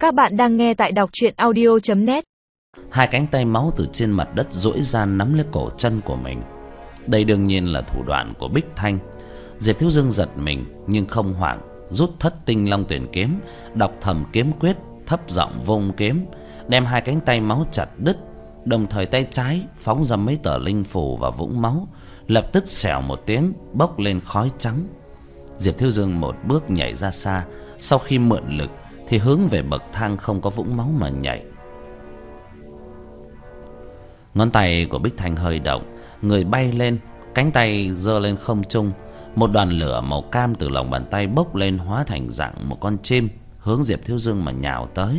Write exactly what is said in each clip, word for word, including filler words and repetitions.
Các bạn đang nghe tại đọc truyện audio chấm net. Hai cánh tay máu từ trên mặt đất duỗi ra nắm lấy cổ chân của mình. Đây đương nhiên là thủ đoạn của Bích Thanh. Diệp Thiếu Dương giật mình nhưng không hoảng, rút thất tinh long tuyển kiếm, đọc thầm kiếm quyết, thấp giọng vung kiếm, đem hai cánh tay máu chặt đứt. Đồng thời tay trái phóng ra mấy tờ linh phù và vũng máu, lập tức xèo một tiếng bốc lên khói trắng. Diệp Thiếu Dương một bước nhảy ra xa, sau khi mượn lực thì hướng về bậc thang không có vũng máu mà nhảy. Ngón tay của Bích Thanh hơi động, người bay lên, cánh tay giơ lên không trung. Một đoàn lửa màu cam từ lòng bàn tay bốc lên hóa thành dạng một con chim, hướng Diệp Thiếu Dương mà nhào tới.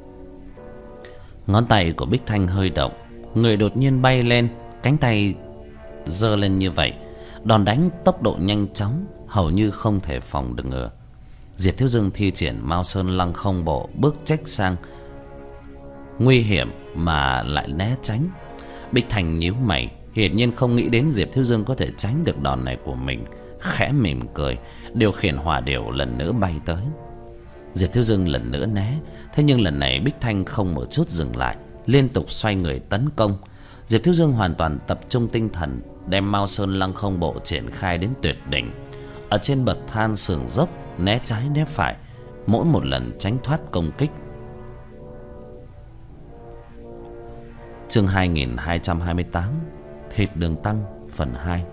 Ngón tay của Bích Thanh hơi động, người đột nhiên bay lên, cánh tay giơ lên như vậy. Đòn đánh tốc độ nhanh chóng, hầu như không thể phòng được ngừa. Diệp Thiếu Dương thi triển Mao Sơn Lăng Không Bộ, bước trách sang, nguy hiểm mà lại né tránh. Bích Thanh nhíu mày, hiển nhiên không nghĩ đến Diệp Thiếu Dương có thể tránh được đòn này của mình, khẽ mỉm cười, điều khiển hỏa điểu lần nữa bay tới. Diệp Thiếu Dương lần nữa né, thế nhưng lần này Bích Thanh không một chút dừng lại, liên tục xoay người tấn công. Diệp Thiếu Dương hoàn toàn tập trung tinh thần, đem Mao Sơn Lăng Không Bộ triển khai đến tuyệt đỉnh. Ở trên bậc thang sườn dốc, né trái né phải, mỗi một lần tránh thoát công kích. Chương hai nghìn hai trăm hai mươi tám, Thịt Đường Tăng phần hai.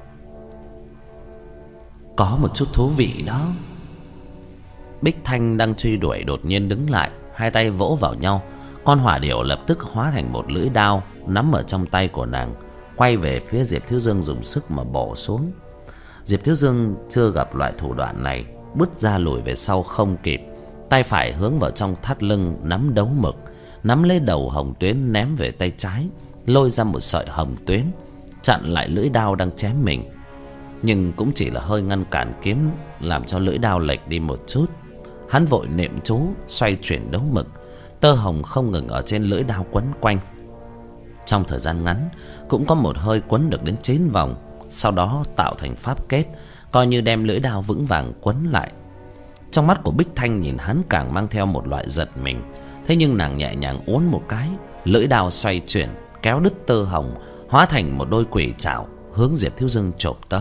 Có một chút thú vị đó. Bích Thanh đang truy đuổi đột nhiên đứng lại, hai tay vỗ vào nhau. Con hỏa điểu lập tức hóa thành một lưỡi đao nắm ở trong tay của nàng, quay về phía Diệp Thiếu Dương dùng sức mà bổ xuống. Diệp Thiếu Dương chưa gặp loại thủ đoạn này, bứt ra lùi về sau không kịp. Tay phải hướng vào trong thắt lưng nắm đấu mực, nắm lấy đầu hồng tuyến ném về tay trái, lôi ra một sợi hồng tuyến chặn lại lưỡi đao đang chém mình. Nhưng cũng chỉ là hơi ngăn cản kiếm, làm cho lưỡi đao lệch đi một chút. Hắn vội niệm chú xoay chuyển đấu mực, tơ hồng không ngừng ở trên lưỡi đao quấn quanh. Trong thời gian ngắn cũng có một hơi quấn được đến chín vòng, sau đó tạo thành pháp kết, coi như đem lưỡi đao vững vàng quấn lại. Trong mắt của Bích Thanh nhìn hắn càng mang theo một loại giật mình. Thế nhưng nàng nhẹ nhàng uốn một cái, lưỡi đao xoay chuyển, kéo đứt tơ hồng, hóa thành một đôi quỷ trảo hướng Diệp Thiếu Dương chộp tới.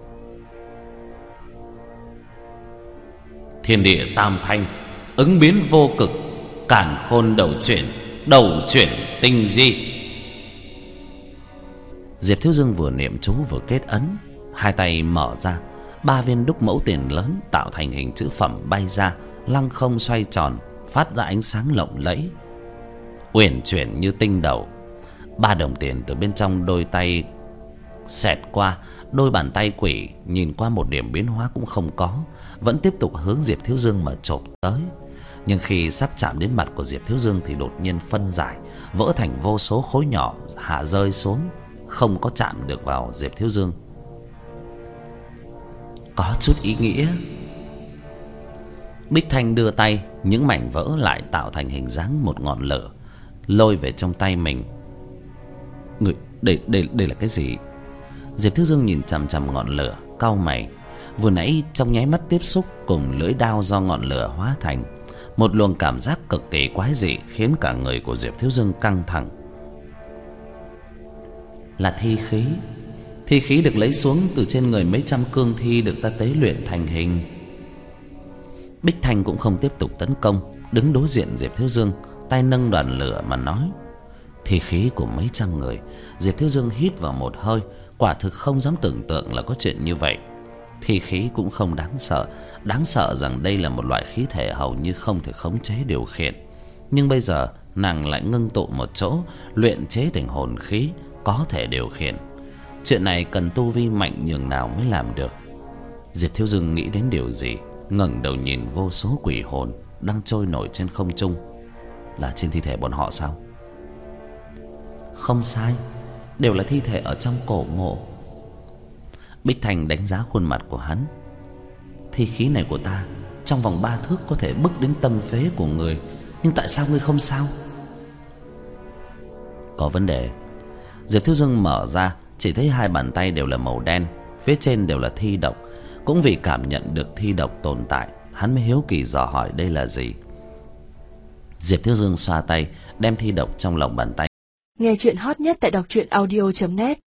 Thiên địa tam thanh, ứng biến vô cực, càn khôn đầu chuyển, đầu chuyển tinh di. Diệp Thiếu Dương vừa niệm chú vừa kết ấn, hai tay mở ra, ba viên đúc mẫu tiền lớn tạo thành hình chữ phẩm bay ra, lăng không xoay tròn, phát ra ánh sáng lộng lẫy, uyển chuyển như tinh đầu. Ba đồng tiền từ bên trong đôi tay xẹt qua, đôi bàn tay quỷ nhìn qua một điểm biến hóa cũng không có, vẫn tiếp tục hướng Diệp Thiếu Dương mà chộp tới. Nhưng khi sắp chạm đến mặt của Diệp Thiếu Dương thì đột nhiên phân giải, vỡ thành vô số khối nhỏ hạ rơi xuống, không có chạm được vào Diệp Thiếu Dương. Có chút ý nghĩa. Bích Thanh đưa tay, những mảnh vỡ lại tạo thành hình dáng một ngọn lửa, lôi về trong tay mình. Người, đây, đây, đây là cái gì? Diệp Thiếu Dương nhìn chằm chằm ngọn lửa, cau mày. Vừa nãy trong nháy mắt tiếp xúc cùng lưỡi đao do ngọn lửa hóa thành, một luồng cảm giác cực kỳ quái dị khiến cả người của Diệp Thiếu Dương căng thẳng. Là thi khí. Thi khí được lấy xuống từ trên người mấy trăm cương thi được ta tế luyện thành hình. Bích Thanh cũng không tiếp tục tấn công, đứng đối diện Diệp Thiếu Dương, tay nâng đoàn lửa mà nói. Thi khí của mấy trăm người. Diệp Thiếu Dương hít vào một hơi, quả thực không dám tưởng tượng là có chuyện như vậy. Thi khí cũng không đáng sợ, đáng sợ rằng đây là một loại khí thể hầu như không thể khống chế điều khiển. Nhưng bây giờ nàng lại ngưng tụ một chỗ, luyện chế thành hồn khí có thể điều khiển. Chuyện này cần tu vi mạnh nhường nào mới làm được. Diệp Thiếu Dương nghĩ đến điều gì, ngẩng đầu nhìn vô số quỷ hồn đang trôi nổi trên không trung. Là trên thi thể bọn họ sao? Không sai, đều là thi thể ở trong cổ mộ. Bích Thanh đánh giá khuôn mặt của hắn. Thi khí này của ta trong vòng ba thước có thể bức đến tâm phế của người, nhưng tại sao ngươi không sao? Có vấn đề. Diệp Thiếu Dương mở ra, chỉ thấy hai bàn tay đều là màu đen, phía trên đều là thi độc. Cũng vì cảm nhận được thi độc tồn tại, hắn mới hiếu kỳ dò hỏi đây là gì. Diệp Thiếu Dương xoa tay, đem thi độc trong lòng bàn tay. Nghe chuyện hot nhất tại đọc truyện audio chấm net.